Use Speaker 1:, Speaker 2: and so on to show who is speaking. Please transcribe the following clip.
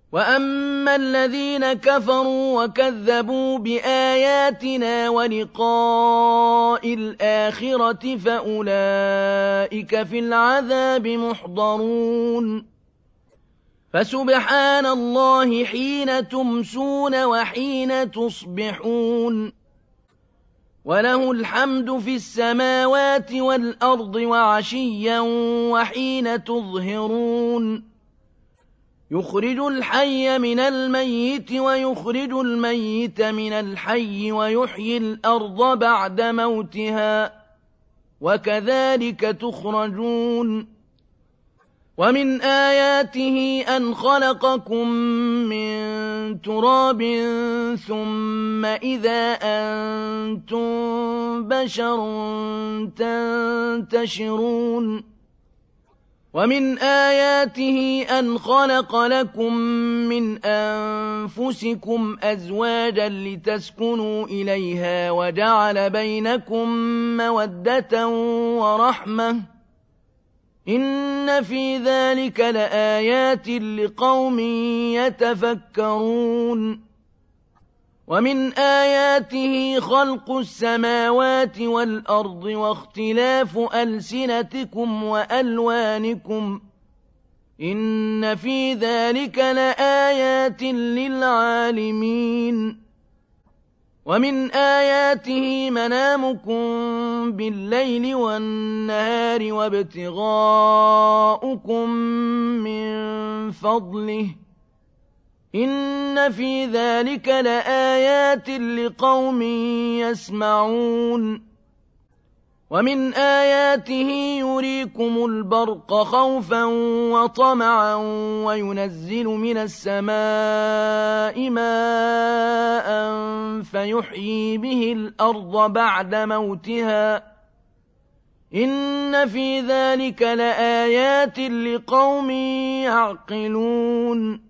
Speaker 1: وَأَمَّا الَّذِينَ كَفَرُوا وَكَذَّبُوا بِآيَاتِنَا وَلِقَاءِ الْآخِرَةِ فَأُولَٰئِكَ فِي الْعَذَابِ مُحْضَرُونَ فَسُبْحَانَ اللَّهِ حِينَ تُمْسُونَ وَحِينَ تُصْبِحُونَ وَلَهُ الْحَمْدُ فِي السَّمَاوَاتِ وَالْأَرْضِ وَعَشِيًّا وَحِينَ تُظْهِرُونَ يُخْرِجُ الْحَيَّ مِنَ الْمَيِّتِ وَيُخْرِجُ الْمَيِّتَ مِنَ الْحَيِّ وَيُحْيِي الْأَرْضَ بَعْدَ مَوْتِهَا ۚ وَكَذَٰلِكَ تُخْرَجُونَ وَمِنْ آيَاتِهِ أَنْ خَلَقَكُم مِّن تُرَابٍ ثُمَّ إِذَا أَنتُم بَشَرٌ تَنتَشِرُونَ وَمِنْ آيَاتِهِ أَنْ خَلَقَ لَكُم مِّنْ أَنفُسِكُمْ أَزْوَاجًا لِّتَسْكُنُوا إِلَيْهَا وَجَعَلَ بَيْنَكُم مَّوَدَّةً وَرَحْمَةً ۚ إِنَّ فِي ذَٰلِكَ لَآيَاتٍ لِّقَوْمٍ يَتَفَكَّرُونَ وَمِنْ آيَاتِهِ خَلْقُ السَّمَاوَاتِ وَالْأَرْضِ وَاخْتِلَافُ أَلْسِنَتِكُمْ وَأَلْوَانِكُمْ ۚ إِنَّ فِي ذَٰلِكَ لَآيَاتٍ لِّلْعَالِمِينَ وَمِنْ آيَاتِهِ مَنَامُكُم بِاللَّيْلِ وَالنَّهَارِ وَابْتِغَاؤُكُم مِّن فَضْلِهِ ۚ إِنَّ فِي ذَٰلِكَ لَآيَاتٍ لِّقَوْمٍ يَسْمَعُونَ وَمِنْ آيَاتِهِ يُرِيكُمُ الْبَرْقَ خَوْفًا وَطَمَعًا وَيُنَزِّلُ مِنَ السَّمَاءِ مَاءً فَيُحْيِي بِهِ الْأَرْضَ بَعْدَ مَوْتِهَا ۚ إِنَّ فِي ذَٰلِكَ لَآيَاتٍ لِّقَوْمٍ يَعْقِلُونَ